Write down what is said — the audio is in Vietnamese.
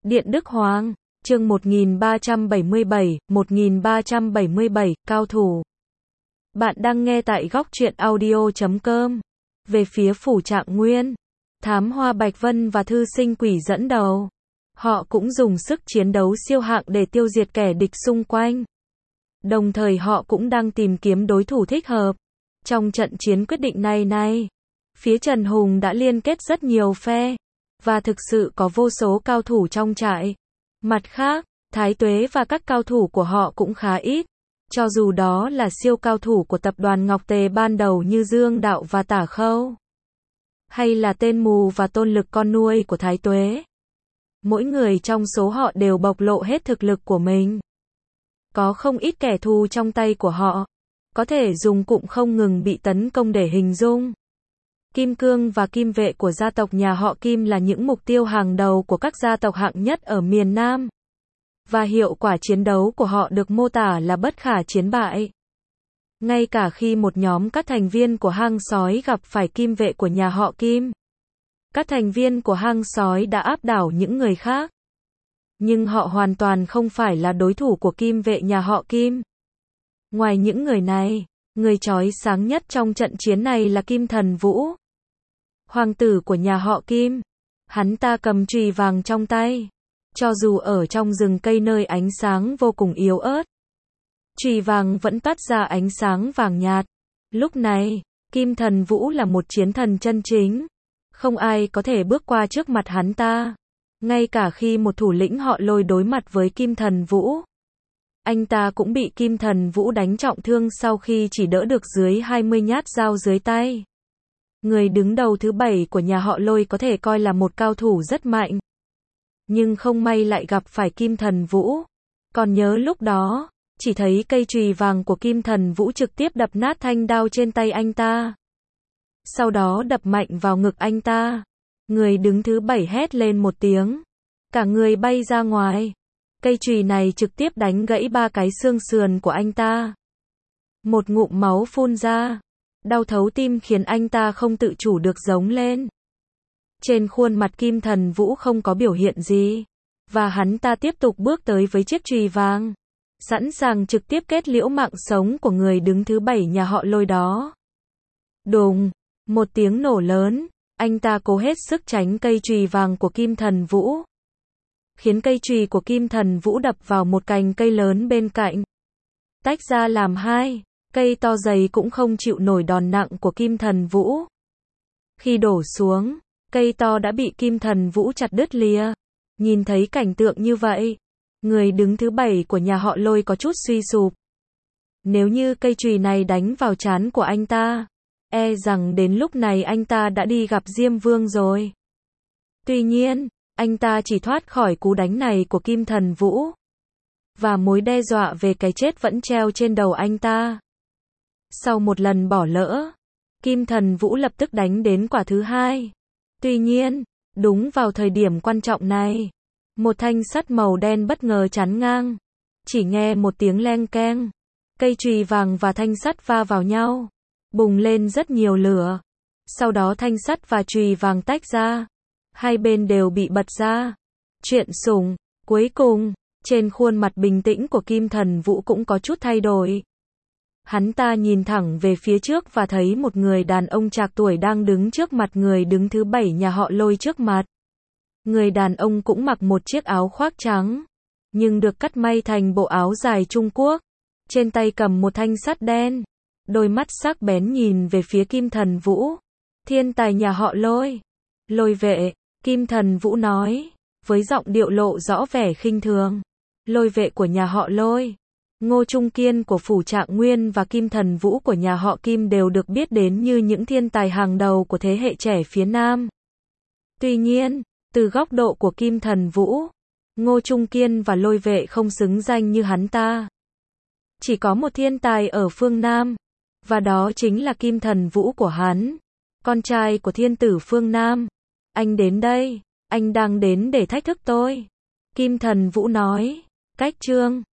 Điện Đức Hoàng, chương 1377, cao thủ. Bạn đang nghe tại góc truyện audio.com. Về phía Phủ Trạng Nguyên, Thám Hoa Bạch Vân và Thư Sinh Quỷ dẫn đầu. Họ cũng dùng sức chiến đấu siêu hạng để tiêu diệt kẻ địch xung quanh. Đồng thời họ cũng đang tìm kiếm đối thủ thích hợp. Trong trận chiến quyết định này, phía Trần Hùng đã liên kết rất nhiều phe, và thực sự có vô số cao thủ trong trại. Mặt khác, Thái Tuế và các cao thủ của họ cũng khá ít. Cho dù đó là siêu cao thủ của tập đoàn Ngọc Tề ban đầu như Dương Đạo và Tả Khâu, hay là tên mù và Tôn Lực con nuôi của Thái Tuế. Mỗi người trong số họ đều bộc lộ hết thực lực của mình. Có không ít kẻ thù trong tay của họ, có thể dùng cụm không ngừng bị tấn công để hình dung. Kim Cương và Kim Vệ của gia tộc nhà họ Kim là những mục tiêu hàng đầu của các gia tộc hạng nhất ở miền Nam. Và hiệu quả chiến đấu của họ được mô tả là bất khả chiến bại. Ngay cả khi một nhóm các thành viên của hang sói gặp phải Kim Vệ của nhà họ Kim, các thành viên của hang sói đã áp đảo những người khác. Nhưng họ hoàn toàn không phải là đối thủ của Kim Vệ nhà họ Kim. Ngoài những người này, người chói sáng nhất trong trận chiến này là Kim Thần Vũ, hoàng tử của nhà họ Kim. Hắn ta cầm chùy vàng trong tay. Cho dù ở trong rừng cây nơi ánh sáng vô cùng yếu ớt, chùy vàng vẫn toát ra ánh sáng vàng nhạt. Lúc này, Kim Thần Vũ là một chiến thần chân chính. Không ai có thể bước qua trước mặt hắn ta. Ngay cả khi một thủ lĩnh họ Lôi đối mặt với Kim Thần Vũ, anh ta cũng bị Kim Thần Vũ đánh trọng thương sau khi chỉ đỡ được dưới 20 nhát dao dưới tay. Người đứng đầu thứ 7 của nhà họ Lôi có thể coi là một cao thủ rất mạnh. Nhưng không may lại gặp phải Kim Thần Vũ. Còn nhớ lúc đó, chỉ thấy cây chùy vàng của Kim Thần Vũ trực tiếp đập nát thanh đao trên tay anh ta. Sau đó đập mạnh vào ngực anh ta. Người đứng thứ 7 hét lên một tiếng. Cả người bay ra ngoài. Cây chùy này trực tiếp đánh gãy 3 cái xương sườn của anh ta. Một ngụm máu phun ra. Đau thấu tim khiến anh ta không tự chủ được giống lên. Trên khuôn mặt Kim Thần Vũ không có biểu hiện gì. Và hắn ta tiếp tục bước tới với chiếc chùy vàng, sẵn sàng trực tiếp kết liễu mạng sống của người đứng thứ 7 nhà họ Lôi đó. Đùng, một tiếng nổ lớn, anh ta cố hết sức tránh cây chùy vàng của Kim Thần Vũ, khiến cây chùy của Kim Thần Vũ đập vào một cành cây lớn bên cạnh, tách ra làm hai. Cây to dày cũng không chịu nổi đòn nặng của Kim Thần Vũ. Khi đổ xuống, cây to đã bị Kim Thần Vũ chặt đứt lìa. Nhìn thấy cảnh tượng như vậy, người đứng thứ 7 của nhà họ Lôi có chút suy sụp. Nếu như cây chùy này đánh vào trán của anh ta, e rằng đến lúc này anh ta đã đi gặp Diêm Vương rồi. Tuy nhiên, anh ta chỉ thoát khỏi cú đánh này của Kim Thần Vũ, và mối đe dọa về cái chết vẫn treo trên đầu anh ta. Sau một lần bỏ lỡ, Kim Thần Vũ lập tức đánh đến quả thứ 2. Tuy nhiên, đúng vào thời điểm quan trọng này, một thanh sắt màu đen bất ngờ chắn ngang. Chỉ nghe một tiếng leng keng, cây chùy vàng và thanh sắt va vào nhau, bùng lên rất nhiều lửa. Sau đó thanh sắt và chùy vàng tách ra, hai bên đều bị bật ra. Chuyện sủng. Cuối cùng, trên khuôn mặt bình tĩnh của Kim Thần Vũ cũng có chút thay đổi. Hắn ta nhìn thẳng về phía trước và thấy một người đàn ông trạc tuổi đang đứng trước mặt người đứng thứ 7 nhà họ Lôi trước mặt. Người đàn ông cũng mặc một chiếc áo khoác trắng, nhưng được cắt may thành bộ áo dài Trung Quốc. Trên tay cầm một thanh sắt đen. Đôi mắt sắc bén nhìn về phía Kim Thần Vũ. Thiên tài nhà họ Lôi. Lôi vệ, Kim Thần Vũ nói, với giọng điệu lộ rõ vẻ khinh thường. Lôi vệ của nhà họ Lôi, Ngô Trung Kiên của Phủ Trạng Nguyên và Kim Thần Vũ của nhà họ Kim đều được biết đến như những thiên tài hàng đầu của thế hệ trẻ phía Nam. Tuy nhiên, từ góc độ của Kim Thần Vũ, Ngô Trung Kiên và Lôi vệ không xứng danh như hắn ta. Chỉ có một thiên tài ở phương Nam, và đó chính là Kim Thần Vũ của hắn, con trai của thiên tử phương Nam. Anh đến đây, anh đang đến để thách thức tôi. Kim Thần Vũ nói, cách chương